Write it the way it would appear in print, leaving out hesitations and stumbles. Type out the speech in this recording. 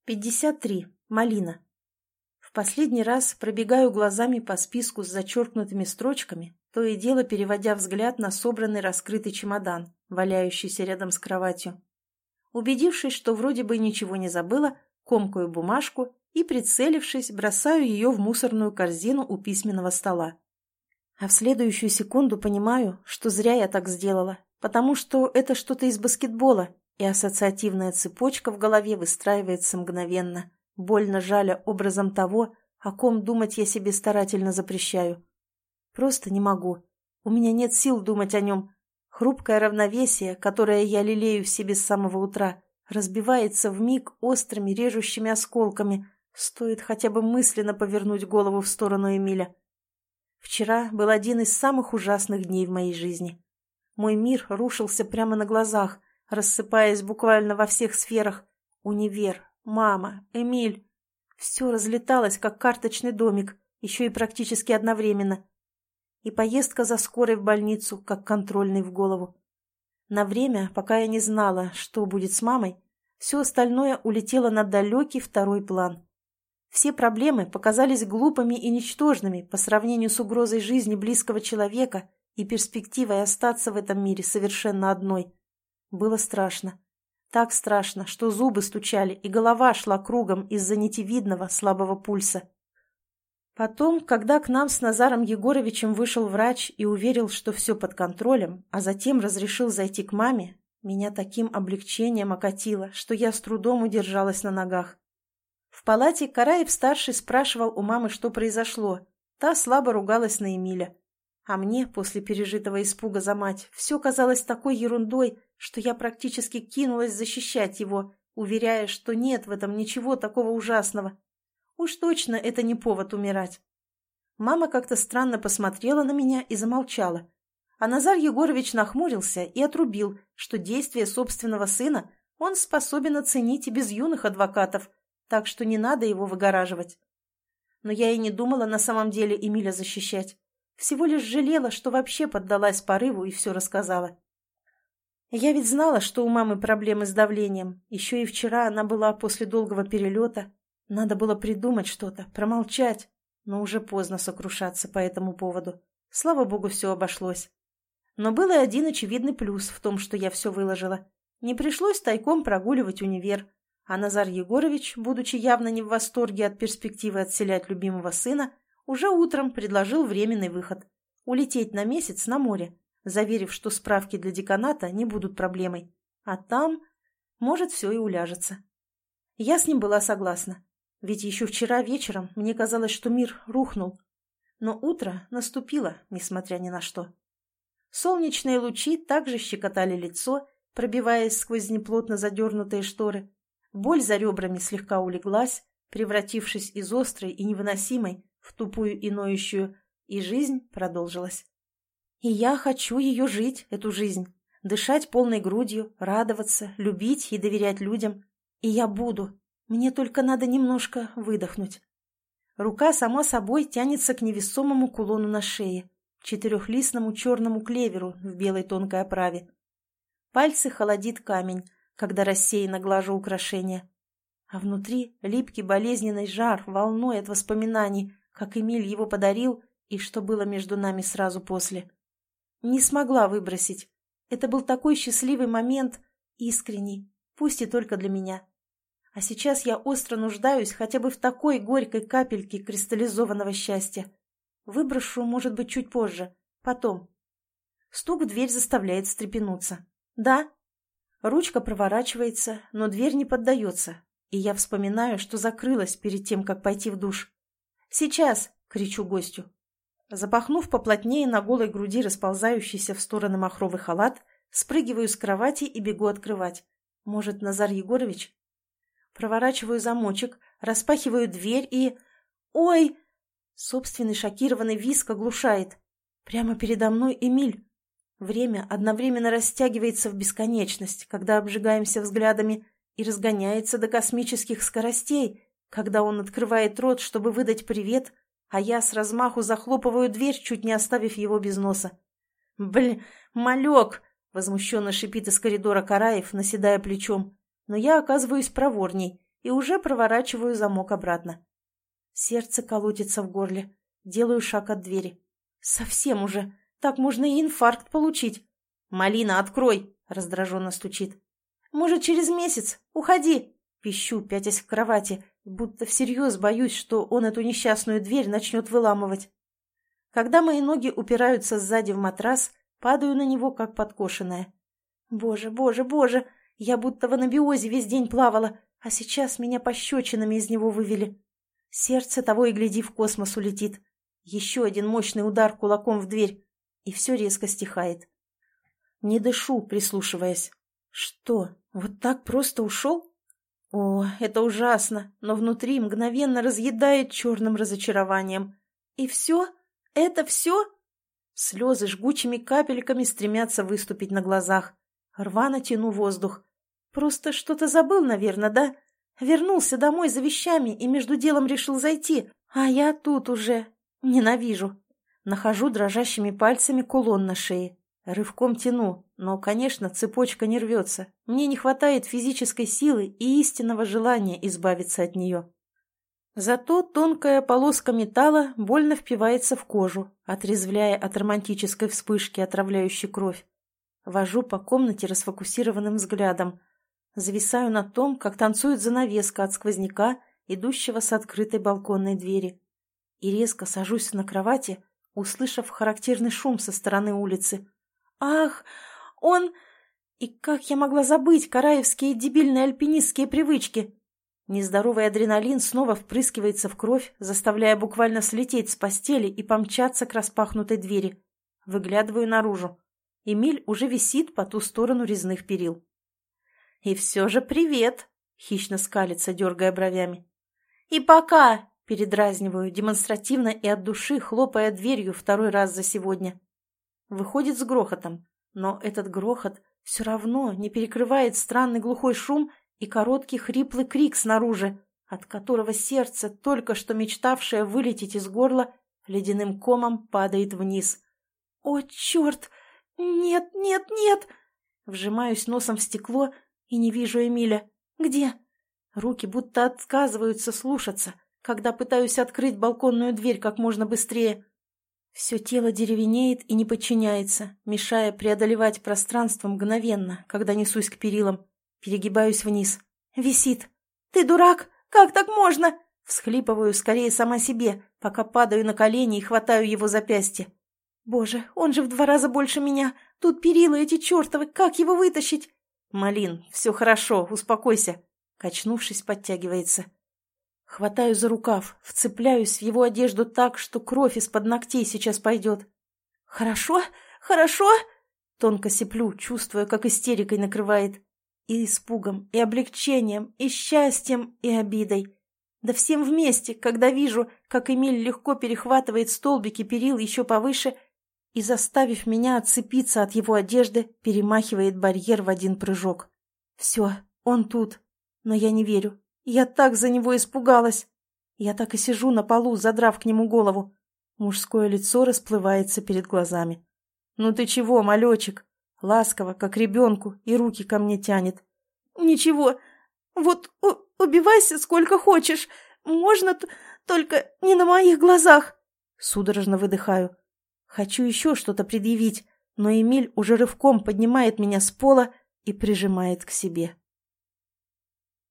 53. Малина. В последний раз пробегаю глазами по списку с зачеркнутыми строчками, то и дело переводя взгляд на собранный раскрытый чемодан, валяющийся рядом с кроватью. Убедившись, что вроде бы ничего не забыла, комкаю бумажку и, прицелившись, бросаю ее в мусорную корзину у письменного стола. А в следующую секунду понимаю, что зря я так сделала, потому что это что-то из баскетбола, и ассоциативная цепочка в голове выстраивается мгновенно, больно жаля образом того, о ком думать я себе старательно запрещаю. Просто не могу. У меня нет сил думать о нем. Хрупкое равновесие, которое я лелею в себе с самого утра, разбивается вмиг острыми режущими осколками, стоит хотя бы мысленно повернуть голову в сторону Эмиля. Вчера был один из самых ужасных дней в моей жизни. Мой мир рушился прямо на глазах, рассыпаясь буквально во всех сферах. Универ, мама, Эмиль. Все разлеталось, как карточный домик, еще и практически одновременно. И поездка за скорой в больницу, как контрольный в голову. На время, пока я не знала, что будет с мамой, все остальное улетело на далекий второй план. Все проблемы показались глупыми и ничтожными по сравнению с угрозой жизни близкого человека и перспективой остаться в этом мире совершенно одной. Было страшно. Так страшно, что зубы стучали, и голова шла кругом из-за нитевидного слабого пульса. Потом, когда к нам с Назаром Егоровичем вышел врач и уверил, что все под контролем, а затем разрешил зайти к маме, меня таким облегчением окатило, что я с трудом удержалась на ногах. В палате Караев-старший спрашивал у мамы, что произошло. Та слабо ругалась на Эмиля. А мне, после пережитого испуга за мать, все казалось такой ерундой, что я практически кинулась защищать его, уверяя, что нет в этом ничего такого ужасного. Уж точно это не повод умирать. Мама как-то странно посмотрела на меня и замолчала. А Назар Егорович нахмурился и отрубил, что действия собственного сына он способен оценить и без юных адвокатов, так что не надо его выгораживать. Но я и не думала на самом деле Эмиля защищать. Всего лишь жалела, что вообще поддалась порыву и все рассказала. Я ведь знала, что у мамы проблемы с давлением. Еще и вчера она была после долгого перелета. Надо было придумать что-то, промолчать. Но уже поздно сокрушаться по этому поводу. Слава богу, все обошлось. Но был и один очевидный плюс в том, что я все выложила. Не пришлось тайком прогуливать универ. А Назар Егорович, будучи явно не в восторге от перспективы отселять любимого сына, уже утром предложил временный выход – улететь на месяц на море, заверив, что справки для деканата не будут проблемой. А там, может, все и уляжется. Я с ним была согласна, ведь еще вчера вечером мне казалось, что мир рухнул. Но утро наступило, несмотря ни на что. Солнечные лучи также щекотали лицо, пробиваясь сквозь неплотно задернутые шторы. Боль за ребрами слегка улеглась, превратившись из острой и невыносимой в тупую и ноющую, и жизнь продолжилась. И я хочу ее жить, эту жизнь, дышать полной грудью, радоваться, любить и доверять людям. И я буду. Мне только надо немножко выдохнуть. Рука сама собой тянется к невесомому кулону на шее, четырехлистному черному клеверу в белой тонкой оправе. Пальцы холодит камень, когда рассеянно глажу украшения. А внутри липкий болезненный жар волной от воспоминаний, как Эмиль его подарил и что было между нами сразу после. Не смогла выбросить. Это был такой счастливый момент, искренний, пусть и только для меня. А сейчас я остро нуждаюсь хотя бы в такой горькой капельке кристаллизованного счастья. Выброшу, может быть, чуть позже, потом. Стук в дверь заставляет встрепенуться. «Да?» Ручка проворачивается, но дверь не поддается, и я вспоминаю, что закрылась перед тем, как пойти в душ. «Сейчас!» — кричу гостю. Запахнув поплотнее на голой груди расползающийся в стороны махровый халат, спрыгиваю с кровати и бегу открывать. Может, Назар Егорович? Проворачиваю замочек, распахиваю дверь и... Ой! Собственный шокированный визг оглушает. Прямо передо мной Эмиль. Время одновременно растягивается в бесконечность, когда обжигаемся взглядами, и разгоняется до космических скоростей, когда он открывает рот, чтобы выдать привет, а я с размаху захлопываю дверь, чуть не оставив его без носа. Малек!» — возмущенно шипит из коридора Караев, наседая плечом. Но я оказываюсь проворней и уже проворачиваю замок обратно. Сердце колотится в горле. Делаю шаг от двери. Совсем уже. Так можно и инфаркт получить. «Малина, открой!» — раздраженно стучит. «Может, через месяц? Уходи!» Пищу, пятясь в кровати, будто всерьез боюсь, что он эту несчастную дверь начнет выламывать. Когда мои ноги упираются сзади в матрас, падаю на него, как подкошенная. Боже, боже, боже! Я будто в анабиозе весь день плавала, а сейчас меня пощечинами из него вывели. Сердце того и гляди в космос улетит. Еще один мощный удар кулаком в дверь, и все резко стихает. Не дышу, прислушиваясь. Что, вот так просто ушел? О, это ужасно, но внутри мгновенно разъедает черным разочарованием. И все? Это все? Слезы жгучими капельками стремятся выступить на глазах. Рвано тяну воздух. Просто что-то забыл, наверное, да? Вернулся домой за вещами и между делом решил зайти, а я тут уже. Ненавижу. Нахожу дрожащими пальцами кулон на шее. Рывком тяну, но, конечно, цепочка не рвется. Мне не хватает физической силы и истинного желания избавиться от нее. Зато тонкая полоска металла больно впивается в кожу, отрезвляя от романтической вспышки, отравляющей кровь. Вожу по комнате расфокусированным взглядом. Зависаю на том, как танцует занавеска от сквозняка, идущего с открытой балконной двери. И резко сажусь на кровати, услышав характерный шум со стороны улицы. Ах, он... И как я могла забыть караевские дебильные альпинистские привычки? Нездоровый адреналин снова впрыскивается в кровь, заставляя буквально слететь с постели и помчаться к распахнутой двери. Выглядываю наружу. Эмиль уже висит по ту сторону резных перил. «И все же привет!» — хищно скалится, дергая бровями. «И пока!» — передразниваю, демонстративно и от души хлопая дверью второй раз за сегодня. Выходит с грохотом, но этот грохот все равно не перекрывает странный глухой шум и короткий хриплый крик снаружи, от которого сердце, только что мечтавшее вылететь из горла, ледяным комом падает вниз. «О, черт! Нет, нет, нет!» Вжимаюсь носом в стекло и не вижу Эмиля. «Где?» Руки будто отказываются слушаться, когда пытаюсь открыть балконную дверь как можно быстрее. Все тело деревенеет и не подчиняется, мешая преодолевать пространство мгновенно, когда несусь к перилам. Перегибаюсь вниз. Висит. «Ты дурак? Как так можно?» Всхлипываю скорее сама себе, пока падаю на колени и хватаю его запястье. «Боже, он же в 2 раза больше меня! Тут перила эти чертовы, как его вытащить?» «Малин, все хорошо, успокойся!» Качнувшись, подтягивается. Хватаю за рукав, вцепляюсь в его одежду так, что кровь из-под ногтей сейчас пойдет. «Хорошо? Хорошо?» Тонко сиплю, чувствуя, как истерикой накрывает. И испугом, и облегчением, и счастьем, и обидой. Да всем вместе, когда вижу, как Эмиль легко перехватывает столбики перил еще повыше и, заставив меня отцепиться от его одежды, перемахивает барьер в один прыжок. Все, он тут. Но я не верю. Я так за него испугалась. Я так и сижу на полу, задрав к нему голову. Мужское лицо расплывается перед глазами. «Ну ты чего, малечик?» Ласково, как ребенку, и руки ко мне тянет. «Ничего. Вот убивайся сколько хочешь. Можно только не на моих глазах». Судорожно выдыхаю. Хочу еще что-то предъявить, но Эмиль уже рывком поднимает меня с пола и прижимает к себе.